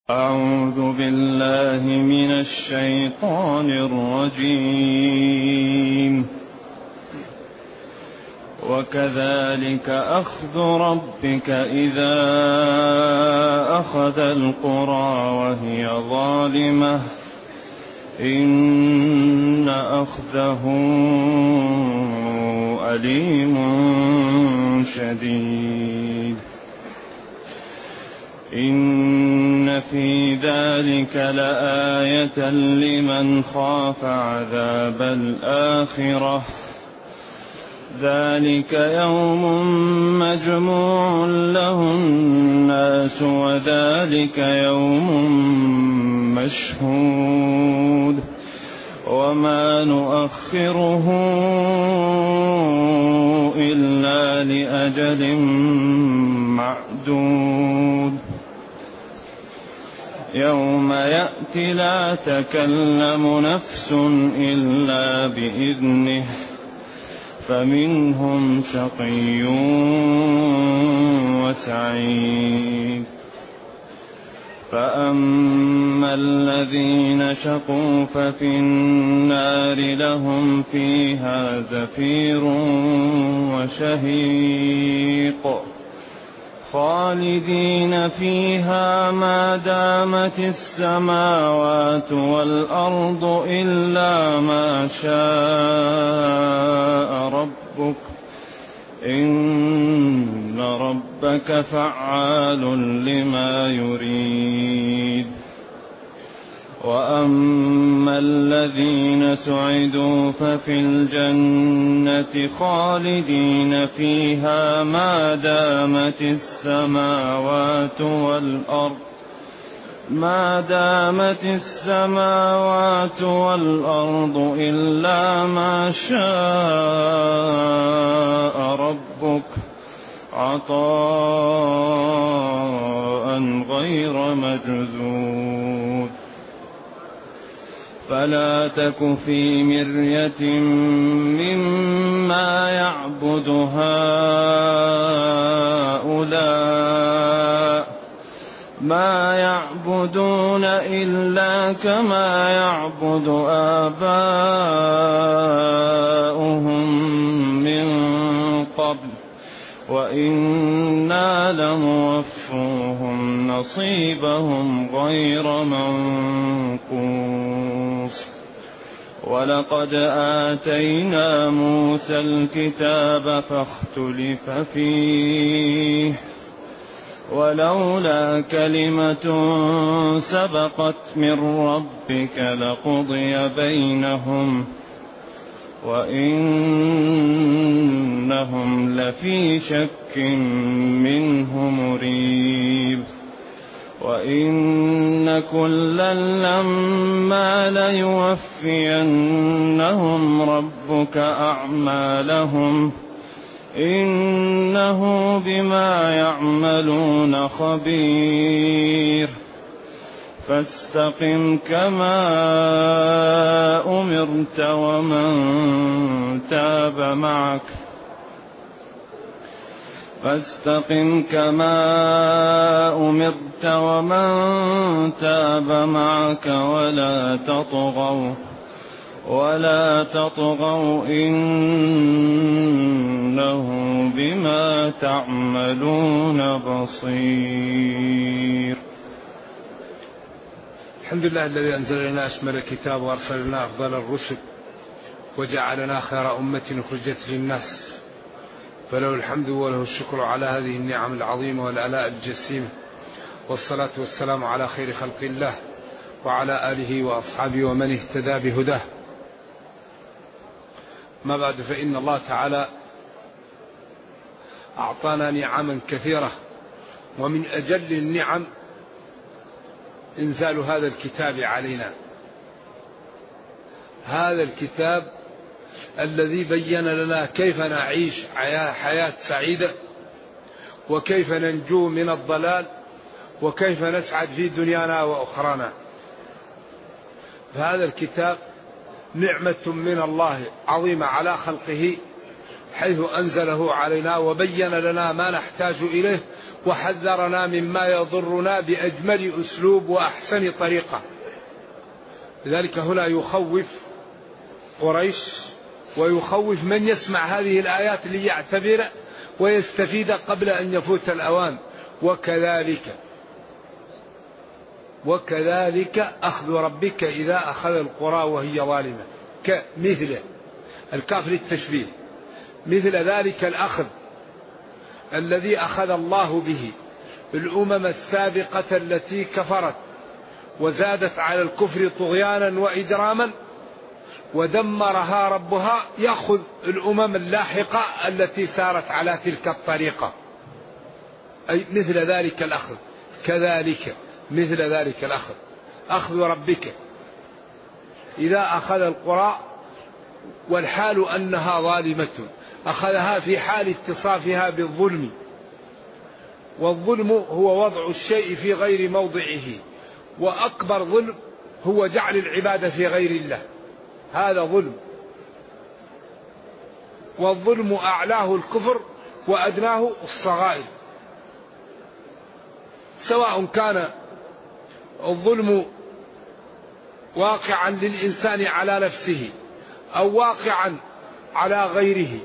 أعوذ بالله من الشيطان الرجيم. وكذلك أخذ ربك إذا أخذ القرى وهي ظالمة إن أخذه أليم شديد. إن في ذلك لآية لمن خاف عذاب الآخرة ذلك يوم مجموع له الناس وذلك يوم مشهود وما نؤخره إلا لأجل معدود. يوم يأتي لا تكلم نفس إلا بإذنه فمنهم شقي وسعيد. فأما الذين شقوا ففي النار لهم فيها زفير وشهيق خالدين فيها ما دامت السماوات والأرض إلا ما شاء ربك إن ربك فعال لما يريد. وأما الذين سعدوا ففي الجنة خالدين فيها ما دامت السماوات والأرض إلا ما شاء ربك عطاء غير مجذوذ. فلا تك في مرية مما يعبد هؤلاء ما يعبدون إلا كما يعبد آباؤهم من قبل وإنا لموفوهم نصيبهم غير منقوص. ولقد آتينا موسى الكتاب فاختلف فيه ولولا كلمة سبقت من ربك لقضي بينهم وإنهم لفي شك منه مريب. وإن كلا لما ليوفينهم ربك أعمالهم إنه بما يعملون خبير. فاستقم كما أمرت ومن تاب معك ولا تطغوا إنه بما تعملون بصير. الحمد لله الذي أنزل لنا أشمل الكتاب وأرسل لنا أفضل الرسل وجعلنا خير أمة أخرجت للناس فله الحمد وله الشكر على هذه النعم العظيمة والآلاء الجسيمة. والصلاة والسلام على خير خلق الله وعلى آله وأصحابه ومن اهتدى بهداه. ما بعد، فإن الله تعالى أعطانا نعما كثيرة ومن أجل النعم إنزال هذا الكتاب علينا. هذا الكتاب الذي بين لنا كيف نعيش حياة سعيدة وكيف ننجو من الضلال وكيف نسعد في دنيانا وأخرانا. فهذا الكتاب نعمة من الله عظيمة على خلقه حيث أنزله علينا وبين لنا ما نحتاج إليه وحذرنا مما يضرنا بأجمل أسلوب وأحسن طريقة. لذلك هنا يخوف قريش ويخوف من يسمع هذه الآيات ليعتبر ويستفيد قبل أن يفوت الأوان. وكذلك أخذ ربك إذا أخذ القرى وهي ظالمة. مثل الكاف للتشبيه، مثل ذلك الأخذ الذي أخذ الله به الأمم السابقة التي كفرت وزادت على الكفر طغيانا وإجراما ودمرها ربها، يأخذ الأمم اللاحقة التي سارت على تلك الطريقة. أي مثل ذلك الأخذ، كذلك مثل ذلك الأخذ، أخذ ربك إذا أخذ القرى والحال أنها ظالمة، أخذها في حال اتصافها بالظلم، والظلم هو وضع الشيء في غير موضعه، وأكبر ظلم هو جعل العبادة في غير الله، هذا ظلم. والظلم أعلاه الكفر وأدناه الصغائر، سواء كان الظلم واقعا للإنسان على نفسه أو واقعا على غيره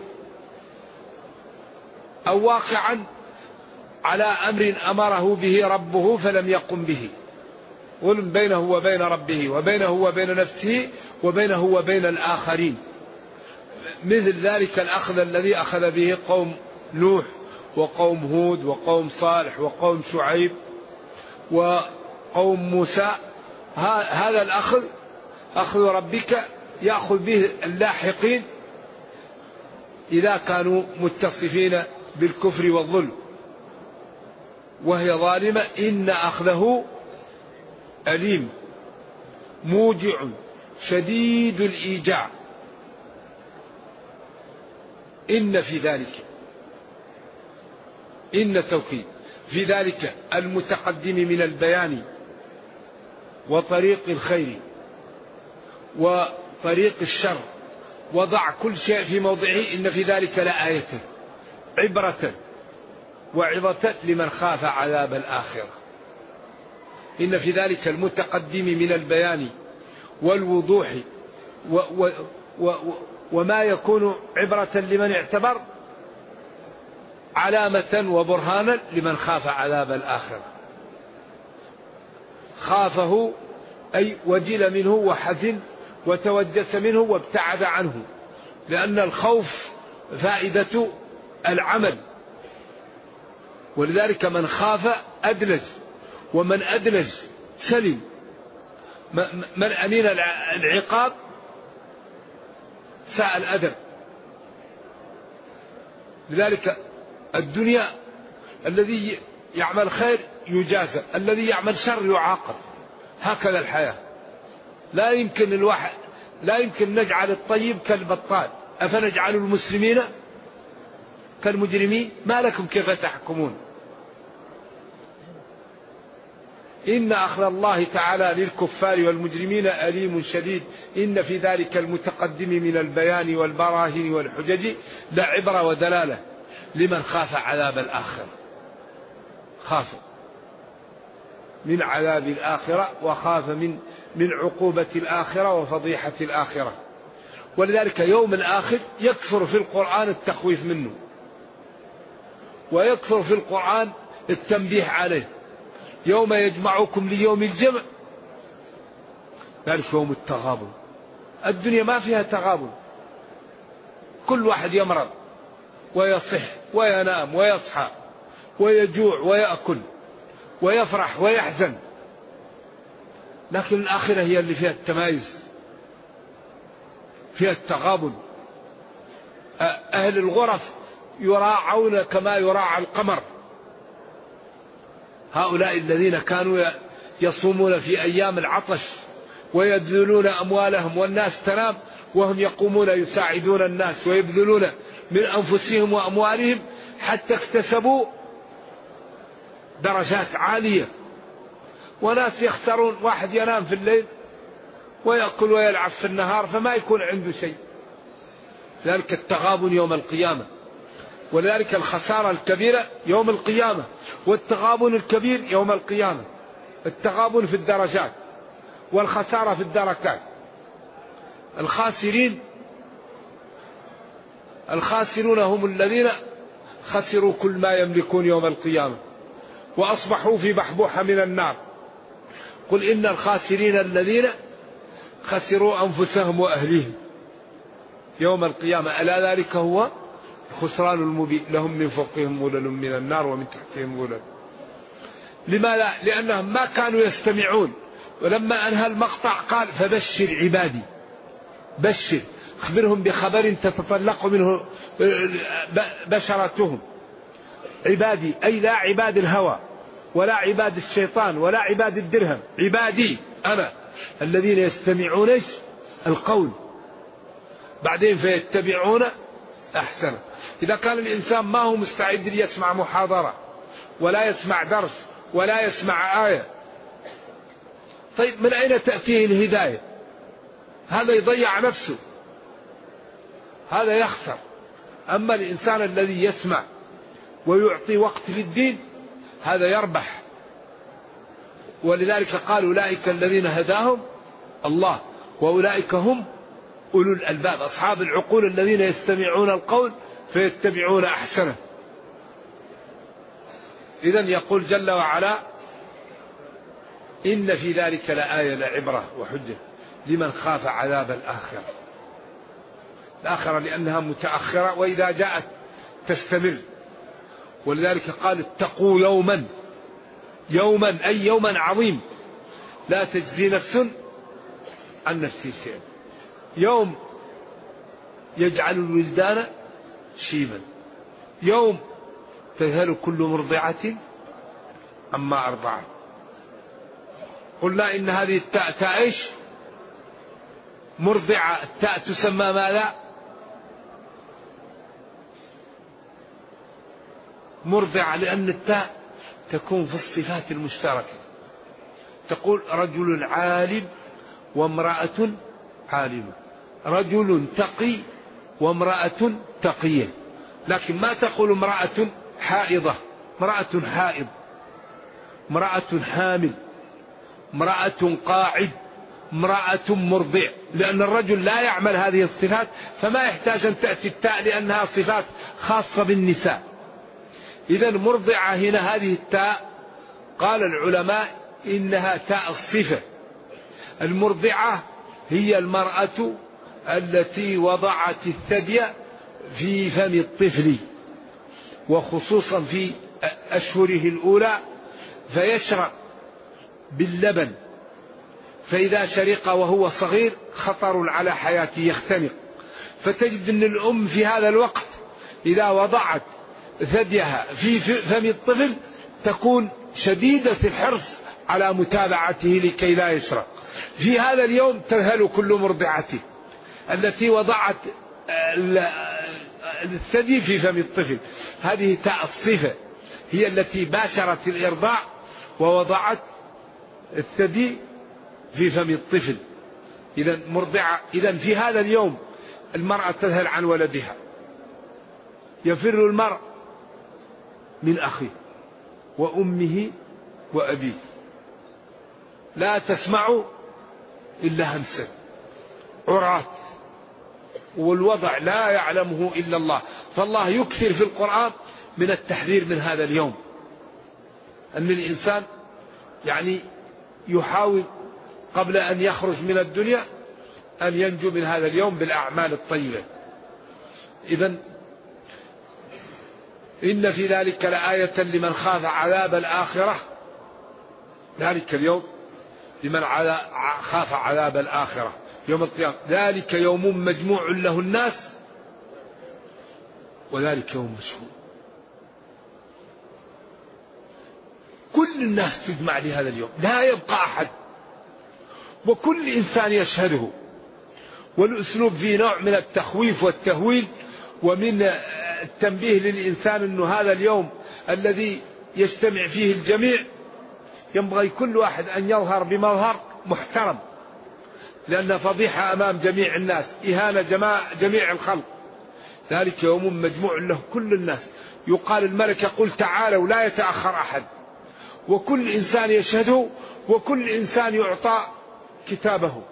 أو واقعا على أمر أمره به ربه فلم يقم به، ظلم بينه وبين ربه وبينه وبين نفسه وبينه وبين الآخرين. مثل ذلك الأخذ الذي أخذ به قوم نوح وقوم هود وقوم صالح وقوم شعيب وقوم موسى. هذا الأخذ أخذ ربك يأخذ به اللاحقين إذا كانوا متصفين بالكفر والظلم وهي ظالمة. إن أخذه أليم موجع شديد الإيجاع. إن في ذلك، إن توكيد في ذلك المتقدم من البيان وطريق الخير وطريق الشر، وضع كل شيء في موضعه. إن في ذلك لآية عبرة وعظة لمن خاف عذاب الآخرة. إن في ذلك المتقدم من البيان والوضوح وما يكون عبرة لمن اعتبر، علامة وبرهانا لمن خاف عذاب الآخرة. خافه أي وجل منه وحزن وتوجس منه وابتعد عنه، لأن الخوف فائدة العمل، ولذلك من خاف أدلج، ومن أدلج سلم. من أمين العقاب ساء الأدب. لذلك الدنيا الذي يعمل خير يجازى، الذي يعمل شر يعاقب، هكذا الحياة. لا يمكن نجعل الطيب كالبطال. أفنجعل المسلمين كالمجرمين؟ ما لكم كيف تحكمون. إن أخذ الله تعالى للكفار والمجرمين أليم شديد. إن في ذلك المتقدم من البيان والبراهين والحجج لعبرة ودلالة لمن خاف عذاب الآخرة، خاف من عذاب الآخرة وخاف من عقوبة الآخرة وفضيحة الآخرة. ولذلك يوم الآخر يكثر في القرآن التخويف منه، ويكثر في القرآن التنبيه عليه. يوم يجمعكم ليوم الجمع، ذلك يوم التغابن. الدنيا ما فيها تغابن، كل واحد يمرض ويصح وينام ويصحى ويجوع ويأكل ويفرح ويحزن. لكن الآخرة هي اللي فيها التمايز، فيها التغابن. أهل الغرف يراعون كما يراعى القمر. هؤلاء الذين كانوا يصومون في أيام العطش ويبذلون أموالهم والناس تنام، وهم يقومون يساعدون الناس ويبذلون من أنفسهم وأموالهم حتى اكتسبوا درجات عالية. وناس يختارون، واحد ينام في الليل ويأكل ويلعب في النهار فما يكون عنده شيء. ذلك التغابن يوم القيامة، ولذلك الخسارة الكبيرة يوم القيامة، والتغابن الكبير يوم القيامة. التغابن في الدرجات والخسارة في الدركات. الخاسرون هم الذين خسروا كل ما يملكون يوم القيامة وأصبحوا في بحبوحة من النار. قل إن الخاسرين الذين خسروا أنفسهم وأهليهم يوم القيامة ألا ذلك هو الخسران المبين. لهم من فوقهم ظلل من النار ومن تحتهم ظلل. لماذا؟ لأنهم ما كانوا يستمعون. ولما أنهى المقطع قال فبشر عبادي، بشر، اخبرهم بخبر تتطلق منه بشرتهم. عبادي أي لا عباد الهوى ولا عباد الشيطان ولا عباد الدرهم، عبادي أنا الذين يستمعون القول بعدين فيتبعون أحسنه. إذا كان الإنسان ما هو مستعد ليسمع محاضرة ولا يسمع درس ولا يسمع آية، طيب من أين تأتيه الهداية؟ هذا يضيع نفسه، هذا يخسر. أما الإنسان الذي يسمع ويعطي وقت للدين هذا يربح. ولذلك قال أولئك الذين هداهم الله وأولئك هم أولو الألباب، أصحاب العقول الذين يستمعون القول فيتبعون أحسنه. إذن يقول جل وعلا إن في ذلك لآية لعبرة وحجة لمن خاف عذاب الآخرة. الآخرة لأنها متأخرة وإذا جاءت تستمر. ولذلك قال اتقوا يوما، يوما أي يوما عظيم لا تجزي نفس عن نفس شيئا. يوم يجعل الولدان شيبا، يوم تذهل كل مرضعة عما أرضعت. قلنا إن هذه التاء تائش مرضعة. التاء تسمى ماذا؟ مرضعة، لأن التاء تكون في الصفات المشتركة. تقول رجل عالم وامرأة عالمة، رجل تقي وامرأة تقية. لكن ما تقول امرأة حائضة، امرأة حائض، امرأة حامل، امرأة قاعد، امرأة مرضع، لأن الرجل لا يعمل هذه الصفات فما يحتاج أن تأتي التاء لأنها صفات خاصة بالنساء. إذن مرضعة هنا هذه التاء قال العلماء إنها تاء الصفة. المرضعة هي المرأة التي وضعت الثدي في فم الطفل، وخصوصا في أشهره الأولى، فيشرب باللبن، فإذا شرق وهو صغير خطر على حياته يختنق. فتجد أن الأم في هذا الوقت إذا وضعت ثديها في فم الطفل تكون شديدة الحرص على متابعته لكي لا يشرق. في هذا اليوم تذهل كل مرضعته التي وضعت الثدي في فم الطفل. هذه تاء الصفة، هي التي باشرت الإرضاع ووضعت الثدي في فم الطفل. إذا مرضعة. إذا في هذا اليوم المرأة تذهل عن ولدها، يفر المرء من أخيه وأمه وأبيه، لا تسمع إلا همسا، عرات، والوضع لا يعلمه إلا الله. فالله يكثر في القرآن من التحذير من هذا اليوم، أن الإنسان يعني يحاول قبل أن يخرج من الدنيا أن ينجو من هذا اليوم بالأعمال الطيبة. إذن إن في ذلك لآية لمن خاف عذاب الآخرة. ذلك اليوم لمن خاف عذاب الآخرة يوم القيامة. ذلك يوم مجموع له الناس وذلك يوم مشهود. كل الناس تجمع لهذا اليوم، لا يبقى أحد، وكل إنسان يشهده. والأسلوب فيه نوع من التخويف والتهويل ومن التنبيه للإنسان أنه هذا اليوم الذي يجتمع فيه الجميع ينبغي كل واحد أن يظهر بمظهر محترم، لأن فضيحة أمام جميع الناس، إهانة جميع الخلق. ذلك يوم مجموع له كل الناس. يقال الملك يقول تعالوا لا يتأخر أحد، وكل إنسان يشهده، وكل إنسان يعطى كتابه.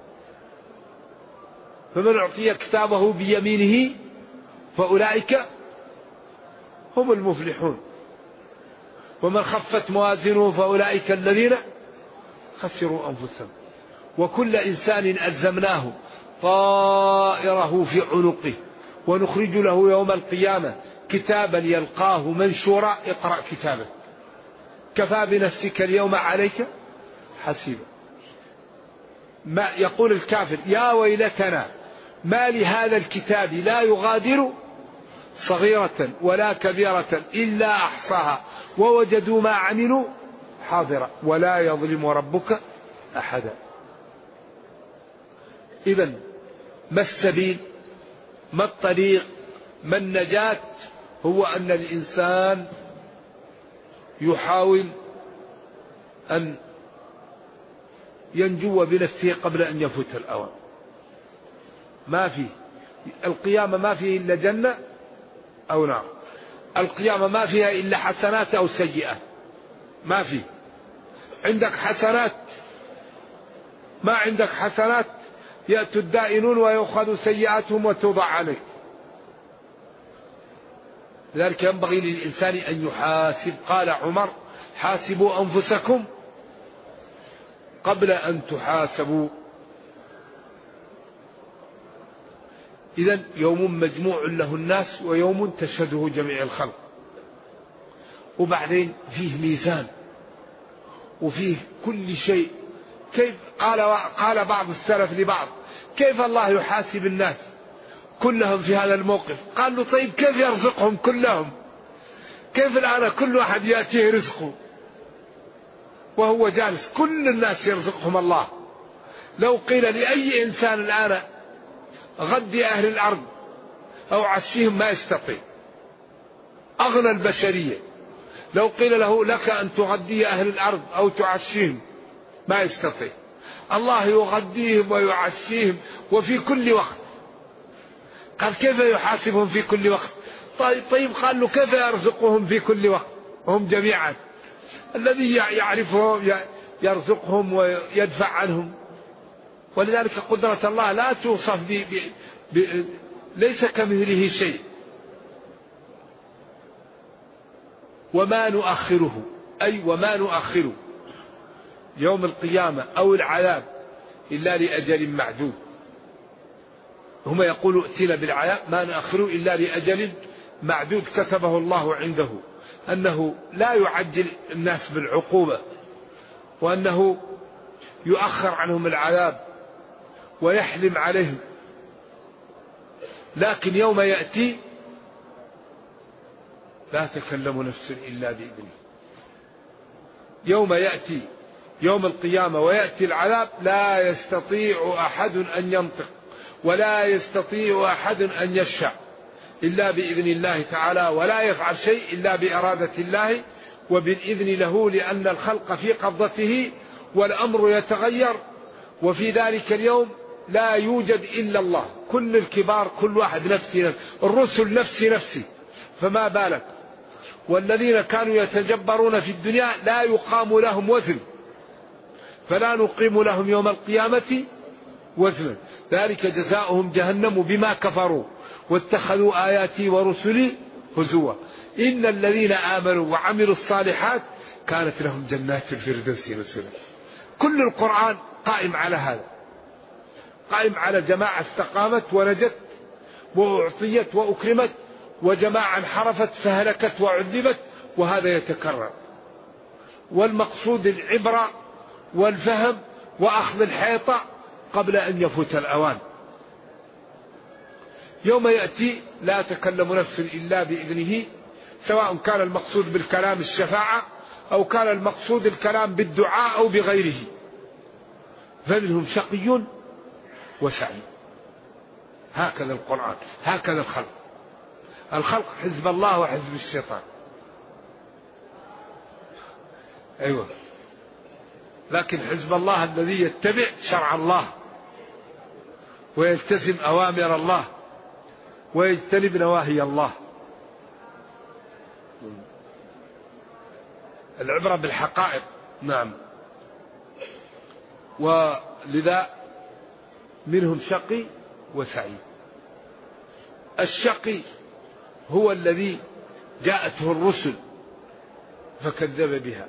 فمن أعطي كتابه بيمينه فأولئك هم المفلحون، ومن خفت موازينه فأولئك الذين خسروا أنفسهم. وكل إنسان ألزمناه طائره في عنقه ونخرج له يوم القيامة كتابا يلقاه منشورا اقرأ كتابه كفى بنفسك اليوم عليك حسيبا. ما يقول الكافر يا ويلتنا ما لهذا الكتاب لا يغادر صغيرة ولا كبيرة إلا أحصاها ووجدوا ما عملوا حاضرا ولا يظلم ربك أحدا. إذن ما السبيل، ما الطريق، ما النجاة؟ هو أن الإنسان يحاول أن ينجو بنفسه قبل أن يفوت الأوان. ما في القيامة ما فيه إلا جنة أو نار، القيامة ما فيها إلا حسنات أو سيئات. ما في عندك حسنات، ما عندك حسنات يأتي الدائنون ويأخذ سيئاتهم وتوضع عليك. لذلك ينبغي للإنسان أن يحاسب. قال عمر حاسبوا أنفسكم قبل أن تحاسبوا. إذن يوم مجموع له الناس ويوم تشهده جميع الخلق. وبعدين فيه ميزان وفيه كل شيء. كيف قال بعض السلف لبعض كيف الله يحاسب الناس كلهم في هذا الموقف؟ قال له طيب كيف يرزقهم كلهم؟ كيف الآن كل واحد يأتيه رزقه وهو جالس؟ كل الناس يرزقهم الله. لو قيل لأي إنسان الآن غدي أهل الأرض أو عشيهم ما يستطيع. أغنى البشرية لو قيل له لك أن تغدي أهل الأرض أو تعشيهم ما يستطيع. الله يغديهم ويعشيهم وفي كل وقت. قال كيف يحاسبهم في كل وقت؟ طيب قال له كيف يرزقهم في كل وقت هم جميعا؟ الذي يعرفهم يرزقهم ويدفع عنهم. ولذلك قدرة الله لا توصف ليس كمثله شيء. وما نؤخره أي وما نؤخره يوم القيامة أو العذاب إلا لأجل معدود. هم يقولوا ائتنا بالعذاب ما نؤخره إلا لأجل معدود كتبه الله عنده، أنه لا يعجل الناس بالعقوبة، وأنه يؤخر عنهم العذاب ويحلم عليهم. لكن يوم يأتي لا تكلم نفس إلا بإذنه. يوم يأتي يوم القيامة ويأتي العذاب لا يستطيع أحد أن ينطق ولا يستطيع أحد أن يشفع إلا بإذن الله تعالى، ولا يفعل شيء إلا بإرادة الله وبالإذن له، لأن الخلق في قبضته والأمر يتغير. وفي ذلك اليوم لا يوجد إلا الله. كل الكبار كل واحد نفسي، الرسل نفسي، فما بالك والذين كانوا يتجبرون في الدنيا لا يقام لهم وزن، فلا نقيم لهم يوم القيامة وزنا. ذلك جزاؤهم جهنم بما كفروا واتخذوا آياتي ورسلي هزوا إن الذين آمنوا وعملوا الصالحات كانت لهم جنات الفردوس نزلا. كل القرآن قائم على هذا، قائم على جماعة استقامت ونجت وأعطيت وأكرمت، وجماعة انحرفت فهلكت وعذبت، وهذا يتكرر. والمقصود العبرة والفهم وأخذ الحيطة قبل أن يفوت الأوان. يوم يأتي لا تكلم نفس إلا بإذنه، سواء كان المقصود بالكلام الشفاعة أو كان المقصود الكلام بالدعاء أو بغيره. فمنهم شقي وسعيد. هكذا القرآن، هكذا الخلق حزب الله وحزب الشيطان. أيوة، لكن حزب الله الذي يتبع شرع الله ويلتزم أوامر الله ويجتنب نواهي الله. العبرة بالحقائق. نعم. ولذا منهم شقي وسعيد. الشقي هو الذي جاءته الرسل فكذب بها،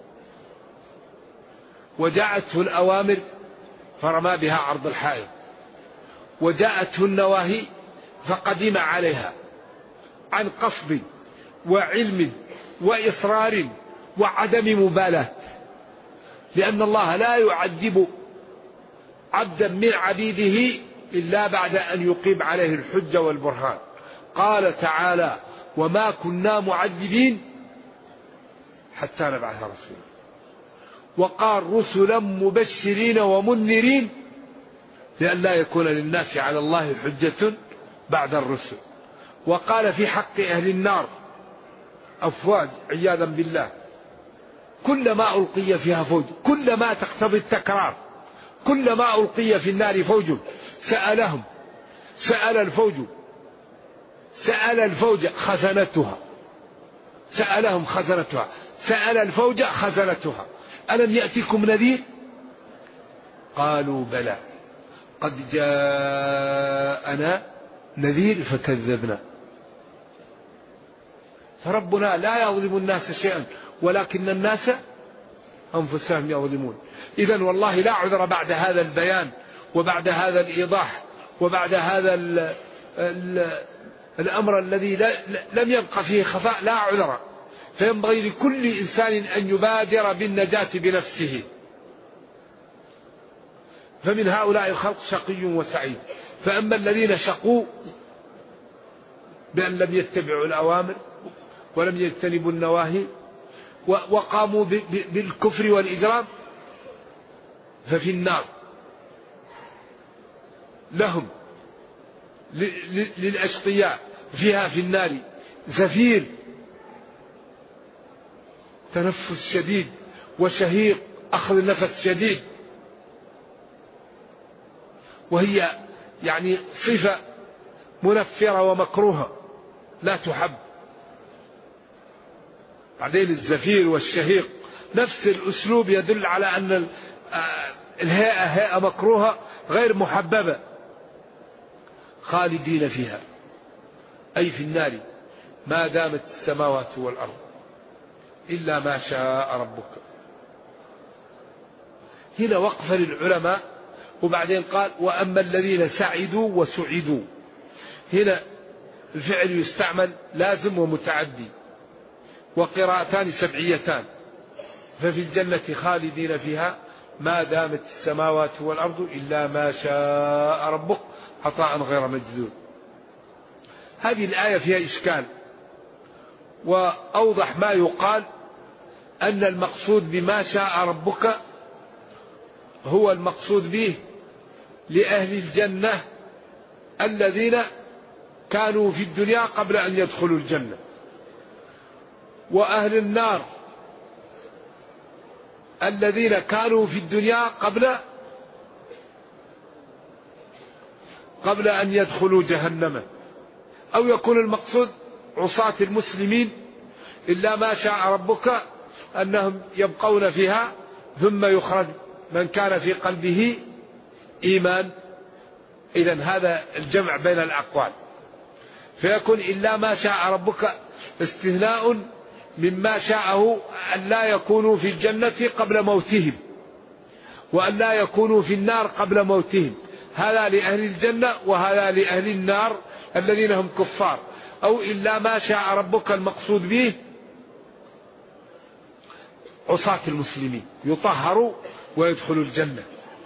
وجاءته الأوامر فرمى بها عرض الحائط، وجاءته النواهي فقدم عليها عن قصد وعلم وإصرار وعدم مبالاة، لأن الله لا يعذب عبدا من عبيده إلا بعد أن يقيم عليه الحجة والبرهان. قال تعالى: وما كنا معذبين حتى نبعث رسولا. وقال: رسلا مبشرين ومنذرين لئلا يكون للناس على الله حجة بعد الرسل. وقال في حق أهل النار أفواج عياذا بالله: كلما ألقي فيها فوج، كلما تقتضي التكرار، كلما ألقي في النار فوج سأل الفوج خزنتها، سألهم خزنتها، سأل الفوج خزنتها: ألم يأتكم نذير؟ قالوا: بلى قد جاءنا نذير فكذبنا. فربنا لا يظلم الناس شيئا ولكن الناس أنفسهم يظلمون. إذن والله لا عذر بعد هذا البيان وبعد هذا الإيضاح وبعد هذا الأمر الذي لم يبقى فيه خفاء، لا عذر. فينبغي لكل إنسان أن يبادر بالنجاة بنفسه. فمن هؤلاء الخلق شقي وسعيد. فأما الذين شقوا بأن لم يتبعوا الأوامر ولم يجتنبوا النواهي وقاموا بالكفر والإجرام ففي النار. لهم للأشقياء فيها في النار زفير، تنفس شديد وشهيق، أخذ نفس شديد، وهي يعني صفة منفرة ومكروهة لا تحب. بعدين الزفير والشهيق نفس الأسلوب يدل على أن الهيئة هيئة مكروهة غير محببة. خالدين فيها أي في النار ما دامت السماوات والأرض إلا ما شاء ربك. هنا وقفة للعلماء، وبعدين قال: وأما الذين سعدوا وسعدوا. هنا الفعل يستعمل لازم ومتعدي، وقراءتان سبعيتان. ففي الجنة خالدين فيها ما دامت السماوات والأرض إلا ما شاء ربك عطاء غير مجذوذ. هذه الآية فيها إشكال، وأوضح ما يقال أن المقصود بما شاء ربك هو المقصود به لأهل الجنة الذين كانوا في الدنيا قبل أن يدخلوا الجنة، وأهل النار الذين كانوا في الدنيا قبل أن يدخلوا جهنم. أو يكون المقصود عصاة المسلمين إلا ما شاء ربك أنهم يبقون فيها ثم يخرج من كان في قلبه إيمان. إذن هذا الجمع بين الأقوال، فيكون إلا ما شاء ربك استثناء مما شاءه أن لا يكونوا في الجنة قبل موتهم وأن لا يكونوا في النار قبل موتهم. هذا لأهل الجنة وهذا لأهل النار الذين هم كفار. أو إلا ما شاء ربك المقصود به عصاة المسلمين يطهروا ويدخلوا الجنة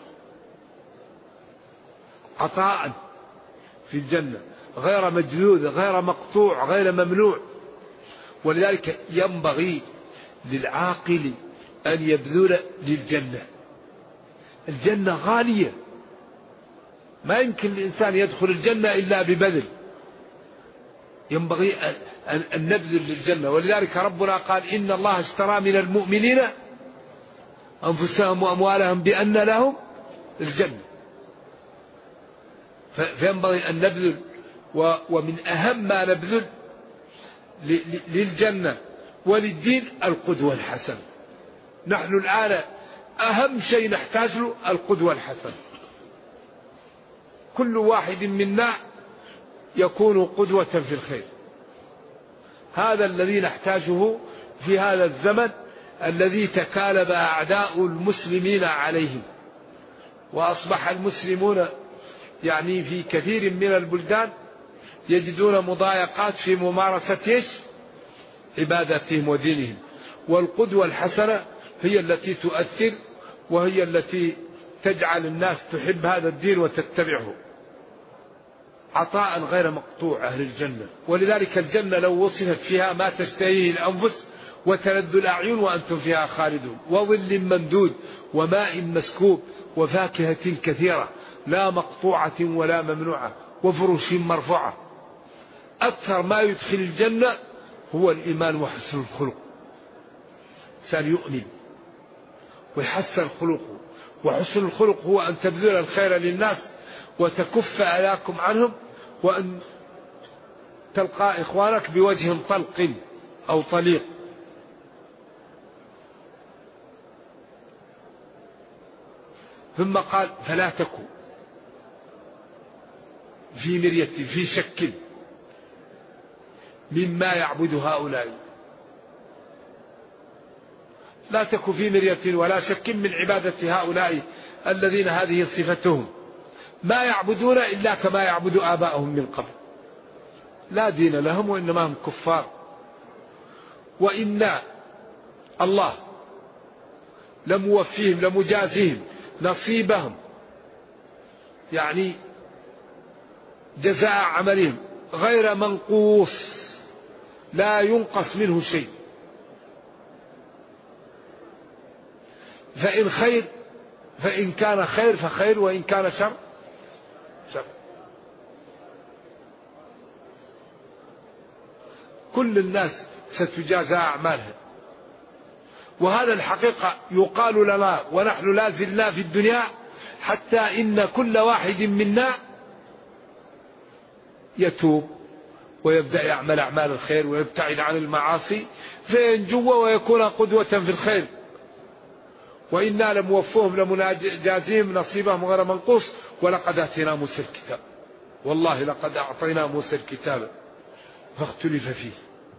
عطاء في الجنة غير مجذوذ غير مقطوع غير ممنوع. ولذلك ينبغي للعاقل أن يبذل للجنة. الجنة غالية، ما يمكن الإنسان يدخل الجنة إلا ببذل. ينبغي أن نبذل للجنة. ولذلك ربنا قال: إن الله اشترى من المؤمنين أنفسهم وأموالهم بأن لهم الجنة. فينبغي أن نبذل ومن أهم ما نبذل للجنة وللدين القدوة الحسنة. نحن الآن أهم شيء نحتاج له القدوة الحسنة. كل واحد منا يكون قدوة في الخير. هذا الذي نحتاجه في هذا الزمن الذي تكالب أعداء المسلمين عليه، وأصبح المسلمون يعني في كثير من البلدان يجدون مضايقات في ممارسة عباداتهم ودينهم. والقدوة الحسنة هي التي تؤثر، وهي التي تجعل الناس تحب هذا الدين وتتبعه. عطاء غير مقطوع أهل الجنة، ولذلك الجنة لو وصفت فيها ما تشتهيه الأنفس وتلذ الأعين وأنتم فيها خالدون، وظل ممدود وماء مسكوب وفاكهة كثيرة لا مقطوعة ولا ممنوعة وفرش مرفوعة. أكثر ما يدخل الجنة هو الإيمان وحسن الخلق. سيؤمن ويحسن خلقه، وحسن الخلق هو أن تبذل الخير للناس وتكف أذاكم عنهم، وأن تلقى إخوانك بوجه طلق أو طليق. ثم قال فلا تكن في مرية في شك مما يعبد هؤلاء. لا تكن في مرية ولا شك من عبادة هؤلاء الذين هذه صفتهم، ما يعبدون إلا كما يعبد آباؤهم من قبل، لا دين لهم وإنما هم كفار. وإن الله لموفيهم لمجازيهم نصيبهم، يعني جزاء عملهم غير منقوص، لا ينقص منه شيء. فإن خير فإن كان خير فخير، وإن كان شر شر. كل الناس ستجازى أعمالها، وهذا الحقيقة يقال لنا ونحن لا زلنا في الدنيا، حتى إن كل واحد منا يتوب ويبدأ يعمل أعمال الخير ويبتعد عن المعاصي فينجو ويكون قدوة في الخير. وإنا لموفوهم لمجازيهم نصيبهم غير منقوص. ولقد آتينا موسى الكتاب، والله لقد أعطينا موسى الكتاب فاختلف فيه،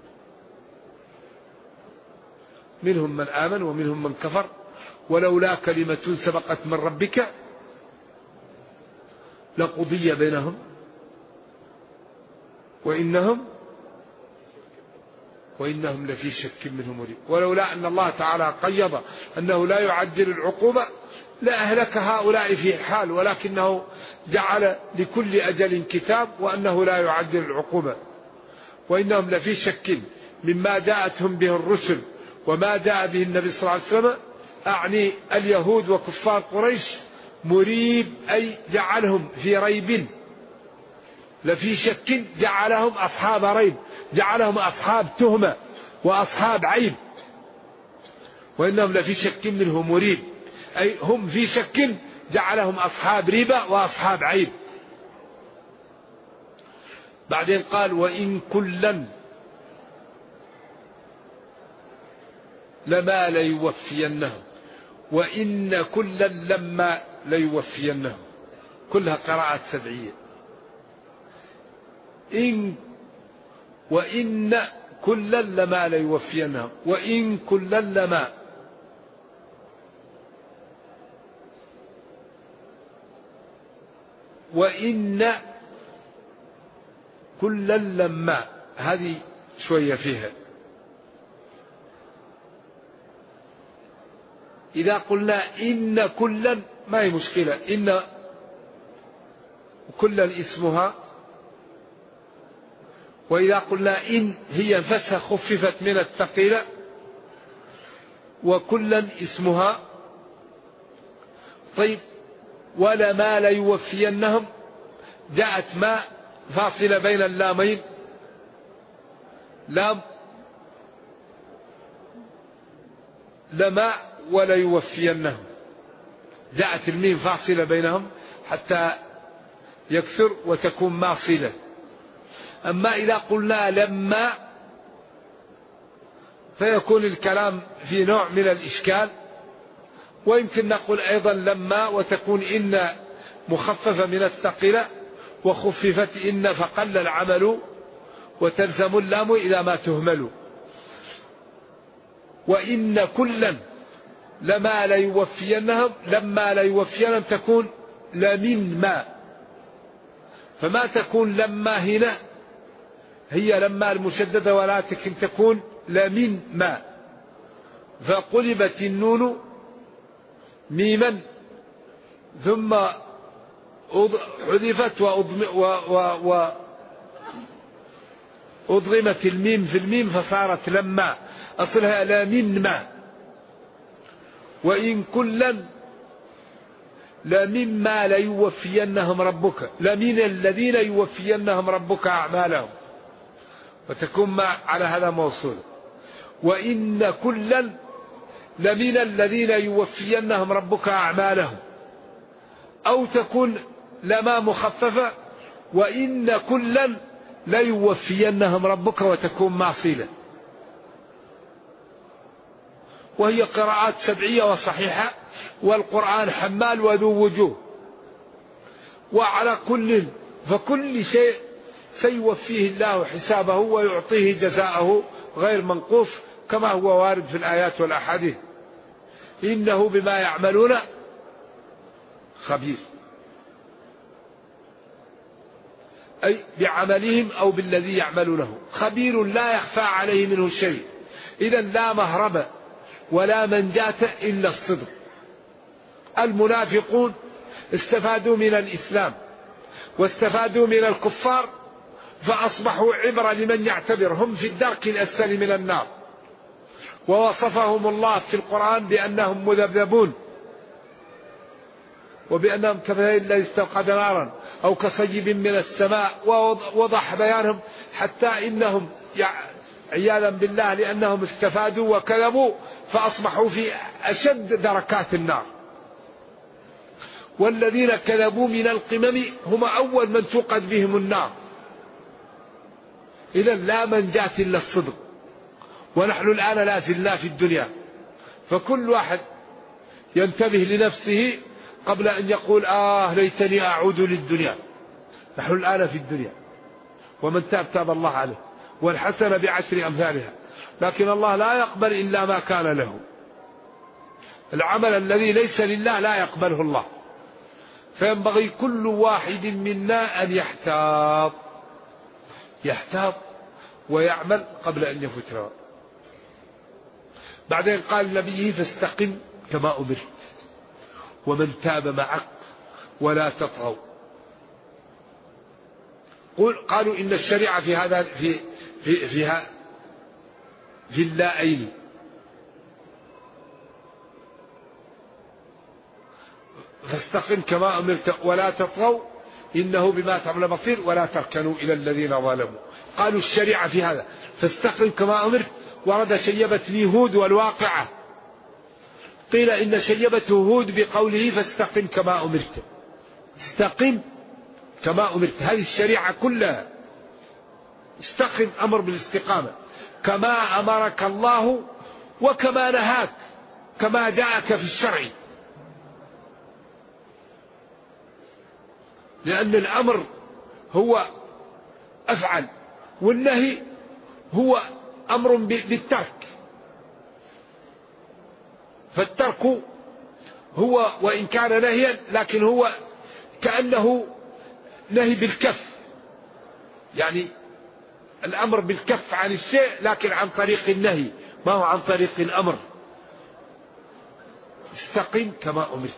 منهم من آمن ومنهم من كفر، ولولا كلمة سبقت من ربك لقضي بينهم وإنهم لفي شك منه مريب. ولولا أن الله تعالى قيض أنه لا يعجل العقوبة لأهلك هؤلاء في حال، ولكنه جعل لكل أجل كتاب وأنه لا يعجل العقوبة. وإنهم لفي شك مما جاءتهم به الرسل وما جاء به النبي صلى الله عليه وسلم، أعني اليهود وكفار قريش. مريب أي جعلهم في ريب، لفي شك جعلهم أصحاب ريب، جعلهم أصحاب تهمة وأصحاب عيب. وإنهم لفي شك منه مريب، أي هم في شك جعلهم أصحاب ريبة وأصحاب عيب. بعدين قال وإن كلا لما ليوفينهم، وإن كلا لما ليوفينهم، كلها قراءات سبعية. وإن كلا لما ليوفينهم، وإن كلا لما، وإن كلا لما، هذه شوية فيها. إذا قلنا إن كلا ما هي مشكلة، إن كلا اسمها، وإذا قلنا إن هي نفسها خففت من الثقيلة، وكلا اسمها. طيب ولما ليوفينهم، جاءت ما فاصلة بين اللامين، لام لما وليوفينهم، جاءت الميم فاصلة بينهم حتى يكثر وتكون ماصلة. أما إذا قلنا لما فيكون الكلام في نوع من الإشكال. ويمكن نقول أيضا لما وتكون إن مخففة من الثقيلة وخففت إن فقل العمل وتلزم اللام إذا ما تهمل. وإن كلا لما ليوفينهم لما ليوفينهم تكون لمن ما، فما تكون لما هنا هي لما المشددة ولكن تكون لمن ما، فقلبت النون ميما ثم حذفت وأضغمت الميم في الميم فصارت لما، أصلها لمن ما. وإن كلا لمما ليوفينهم ربك لمن الذين يوفينهم ربك أعمالهم، وتكون ما على هذا موصول. وإن كلا لمن الذين يوفينهم ربك أعمالهم، أو تكون لما مخففة وإن كلا ليوفينهم ربك وتكون معصيلة. وهي قراءات سبعية وصحيحة، والقرآن حمال وذو وجوه. وعلى كل فكل شيء سيوفيه الله حسابه ويعطيه جزاءه غير منقوص كما هو وارد في الآيات والأحاديث. إنه بما يعملون خبير، أي بعملهم أو بالذي يعملونه خبير لا يخفى عليه منه شيء. إذا لا مهرب ولا منجاة إلا الصدق. المنافقون استفادوا من الإسلام واستفادوا من الكفار فأصبحوا عبرة لمن يعتبر، هم في الدرك الأسفل من النار. ووصفهم الله في القرآن بأنهم مذبذبون وبأنهم كمثل الذي استوقد نارا أو كصيب من السماء، ووضح بيانهم حتى إنهم عياذا بالله لأنهم استفادوا وكذبوا فأصبحوا في أشد دركات النار. والذين كذبوا من القمم هم أول من توقد بهم النار. إذا لا منجاة إلا الصدق. ونحن الآن لا زلنا في الدنيا، فكل واحد ينتبه لنفسه قبل أن يقول ليتني أعود للدنيا. نحن الآن في الدنيا، ومن تاب تاب الله عليه، والحسنة بعشر أمثالها، لكن الله لا يقبل إلا ما كان له. العمل الذي ليس لله لا يقبله الله. فينبغي كل واحد منا أن يحتاط ويعمل قبل أن يفوت له. بعدين قال لنبيه فاستقم كما أمرت ومن تاب معك ولا تطغوا. قالوا إن الشريعة في هذا في اللائين فاستقم كما أمرت ولا تطغوا إنه بما تعمل بصير ولا تركنوا إلى الذين ظلموا. قالوا الشريعة في هذا فاستقم كما أمرت، ورد شيبة هود والواقعة. قيل إن شيبته هود بقوله فاستقم كما أمرت. استقم كما أمرت، هذه الشريعة كلها استقم، أمر بالاستقامة كما أمرك الله وكما نهاك كما جاءك في الشرع. لأن الأمر هو أفعل والنهي هو أمر بالترك. فالترك هو وإن كان نهيا لكن هو كأنه نهي بالكف، يعني الأمر بالكف عن الشيء لكن عن طريق النهي، ما هو عن طريق الأمر. استقم كما أمرت.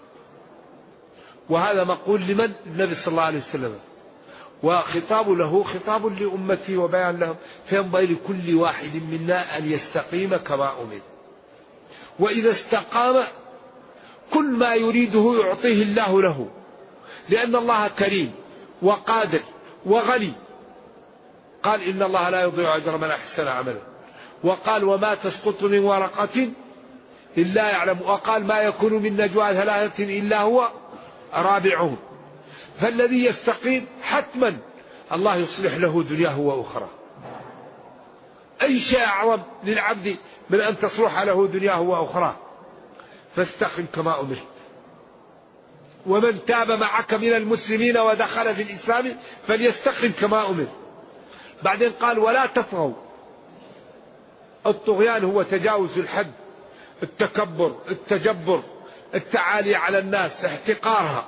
وهذا مقول لمن؟ النبي صلى الله عليه وسلم، وخطاب له خطاب لأمته وبيان لهم. فينبغي لكل واحد منا أن يستقيم كما أمر. وإذا استقام كل ما يريده يعطيه الله له، لأن الله كريم وقادر وغني. قال إن الله لا يضيع أجر من أحسن عملا. وقال وما تسقط من ورقة إلا يعلم. وقال ما يكون من نجوى ثلاثة إلا هو رابعهم. فالذي يستقيم حتما الله يصلح له دنياه وأخرى. أي شيء أعظم للعبد من أن تصلح له دنياه وأخرى. فاستقم كما أمرت. ومن تاب معك من المسلمين ودخل في الإسلام فليستقم كما أمر. بعدين قال ولا تطغوا. الطغيان هو تجاوز الحد، التكبر، التجبر، التعالي على الناس، احتقارها.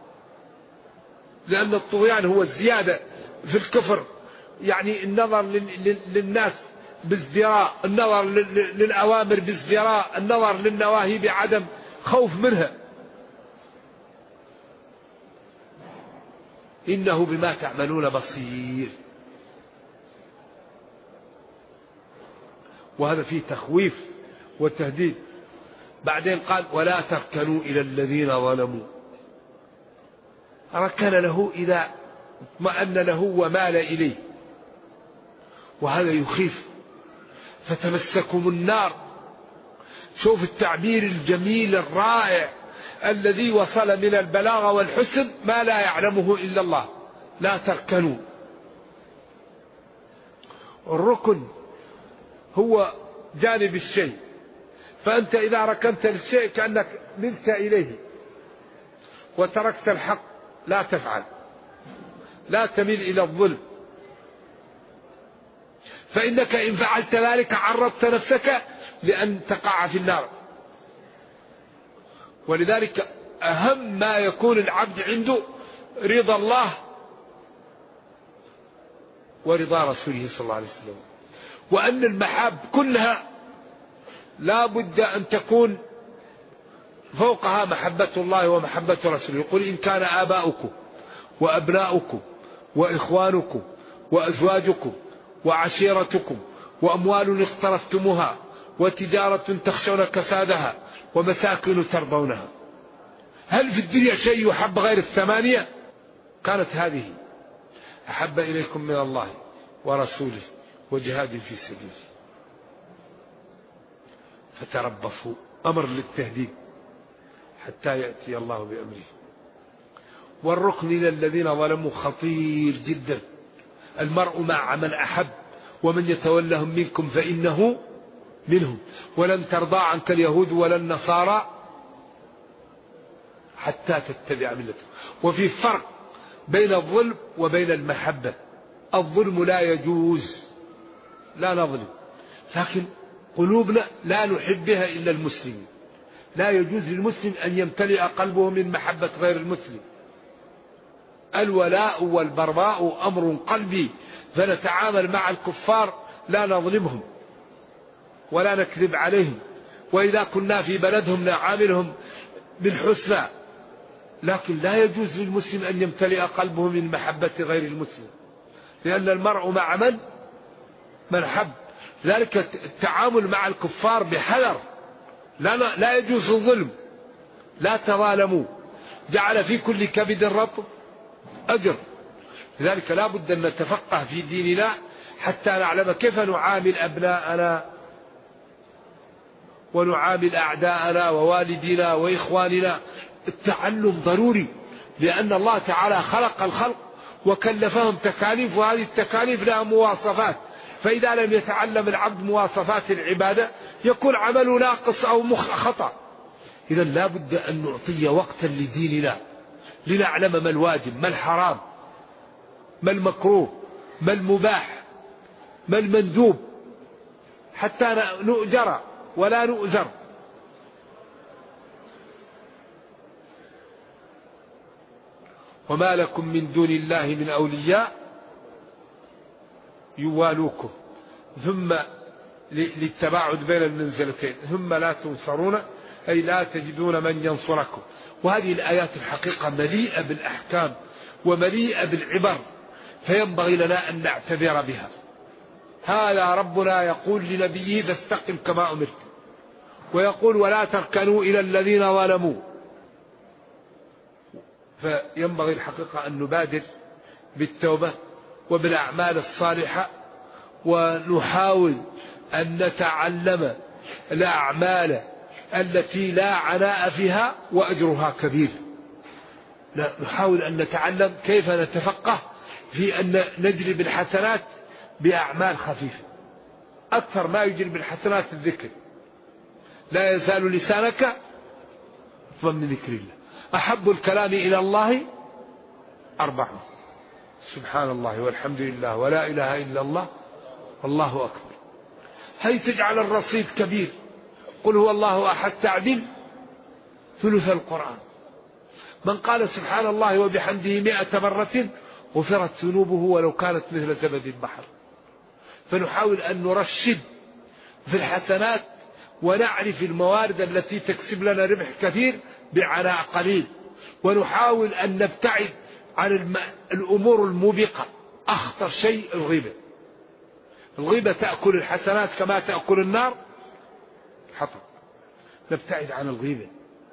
لأن الطغيان هو الزيادة في الكفر، يعني النظر للناس بازدراء، النظر للأوامر بازدراء، النظر للنواهي بعدم خوف منها. إنه بما تعملون بصير. وهذا فيه تخويف وتهديد. بعدين قال ولا تركنوا إلى الذين ظلموا. ركن له إذا اطمأن له ومال إليه، وهذا يخيف. فتمسكم النار. شوف التعبير الجميل الرائع الذي وصل من البلاغة والحسن ما لا يعلمه إلا الله. لا تركنوا. الركن هو جانب الشيء، فأنت إذا ركنت للشيء كأنك ملت إليه وتركت الحق. لا تفعل، لا تميل إلى الظلم، فإنك إن فعلت ذلك عرضت نفسك لأن تقع في النار. ولذلك أهم ما يكون العبد عنده رضا الله ورضا رسوله صلى الله عليه وسلم. وأن المحاب كلها لا بد أن تكون فوقها محبة الله ومحبة رسوله. يقول إن كان آباؤكم وأبناؤكم وإخوانكم وأزواجكم وعشيرتكم وأموال اقترفتموها وتجارة تخشون كسادها ومساكن ترضونها. هل في الدنيا شيء يحب غير الثمانية؟ كانت هذه أحب إليكم من الله ورسوله وجهاد في سبيله. فتربصوا، أمر للتهديد حتى يأتي الله بأمره. والركن إلى الذين ظلموا خطير جدا. المرء مع من أحب، ومن يتولهم منكم فإنه منهم. ولن ترضى عنك اليهود ولا النصارى حتى تتبع ملتهم. وفي فرق بين الظلم وبين المحبة. الظلم لا يجوز، لا نظلم، لكن قلوبنا لا نحب بها إلا المسلمين. لا يجوز للمسلم أن يمتلئ قلبه من محبة غير المسلم. الولاء والبراء أمر قلبي، فنتعامل مع الكفار لا نظلمهم ولا نكذب عليهم، وإذا كنا في بلدهم نعاملهم بالحسنى. لكن لا يجوز للمسلم أن يمتلئ قلبه من محبة غير المسلم، لأن المرء مع من حب. ذلك التعامل مع الكفار بحذر. لا يجوز الظلم. لا تظالموا. جعل في كل كبد رطب أجر. لذلك لا بد أن نتفقه في ديننا حتى نعلم كيف نعامل أبناءنا ونعامل أعداءنا ووالدينا وإخواننا. التعلم ضروري، لأن الله تعالى خلق الخلق وكلفهم تكاليف، وهذه التكاليف لها مواصفات. فإذا لم يتعلم العبد مواصفات العبادة يكون عمله ناقص أو خطأ. إذا لا بد أن نعطي وقتا لديننا لنعلم ما الواجب، ما الحرام، ما المكروه، ما المباح، ما المندوب، حتى نؤجر ولا نؤذر. وما لكم من دون الله من أولياء يوالوكم. ثم للتباعد بين المنزلتين. ثم لا تنصرون، أي لا تجدون من ينصركم. وهذه الآيات الحقيقة مليئة بالأحكام ومليئة بالعبر، فينبغي لنا أن نعتبر بها. هذا ربنا يقول لنبيه فاستقم كما أمرت، ويقول ولا تركنوا إلى الذين ظلموا. فينبغي الحقيقة أن نبادر بالتوبة وبالأعمال الصالحة، ونحاول أن نتعلم الأعمال التي لا عناء فيها وأجرها كبير. نحاول أن نتعلم كيف نتفقه في أن نجلب الحسنات بأعمال خفيفة. أكثر ما يجلب الحسنات الذكر. لا يزال لسانك رطبا من ذكر الله. أحب الكلام إلى الله 4: سبحان الله والحمد لله ولا إله إلا الله والله أكبر. هي تجعل الرصيد كبير. قل هو الله أحد تعدل ثلث القرآن. من قال سبحان الله وبحمده 100 مرة غفرت ذنوبه ولو كانت مثل زبد البحر. فنحاول أن نرشد في الحسنات ونعرف الموارد التي تكسب لنا ربح كثير بعناء قليل، ونحاول أن نبتعد عن الأمور الموبقة. أخطر شيء الغيبة. الغيبة تأكل الحسنات كما تأكل النار حطب. نبتعد عن الغيبة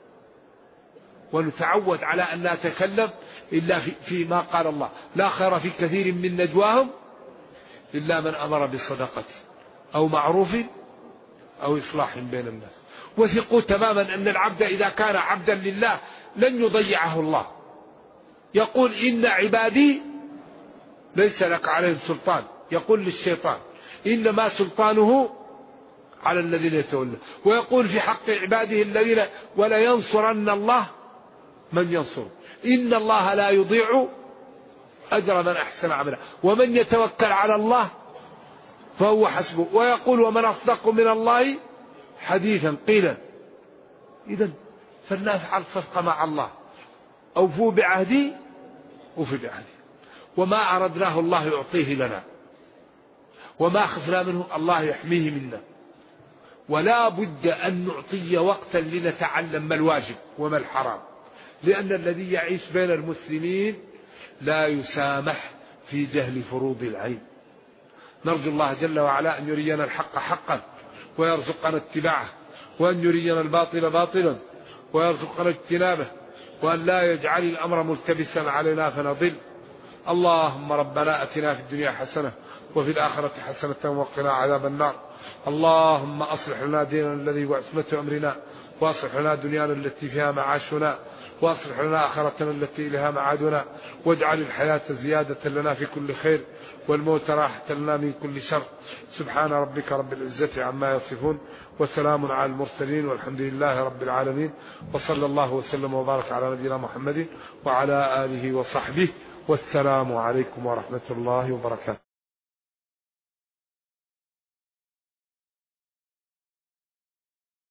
ونتعود على أن لا نتكلم إلا فيما قال الله: لا خير في كثير من نجواهم إلا من أمر بصدقة أو معروف أو إصلاح بين الناس. وثقوا تماما أن العبد إذا كان عبدا لله لن يضيعه الله. يقول: إن عبادي ليس لك عليهم سلطان. يقول للشيطان: إنما سلطانه على الذين يتولون. ويقول في حق عباده الذين: ولا ينصرن الله من ينصر. إن الله لا يضيع أجر من أحسن عملا ومن يتوكل على الله فهو حسبه. ويقول: ومن أصدق من الله حديثا قيلا. إذن فلنفعل صدق مع الله. أوفوا بعهدي أوفي بعهدي. وما أردناه الله يعطيه لنا، وما خفنا منه الله يحميه منا. ولا بد أن نعطي وقتا لنتعلم ما الواجب وما الحرام، لأن الذي يعيش بين المسلمين لا يسامح في جهل فروض العين. نرجو الله جل وعلا أن يرينا الحق حقا ويرزقنا اتباعه، وأن يرينا الباطل باطلا ويرزقنا اجتنابه، وأن لا يجعل الأمر ملتبسا علينا فنضل. اللهم ربنا أتنا في الدنيا حسنة وفي الآخرة حسنة وقنا عذاب النار. اللهم أصلح لنا ديننا الذي هو عصمة أمرنا، وأصلح لنا دنيانا التي فيها معاشنا، وأصلح لنا آخرتنا التي إليها معادنا، واجعل الحياة زيادة لنا في كل خير والموت راحة لنا من كل شر. سبحان ربك رب العزة عما يصفون وسلام على المرسلين والحمد لله رب العالمين. وصلى الله وسلم وبارك على نبينا محمد وعلى آله وصحبه، والسلام عليكم ورحمة الله وبركاته.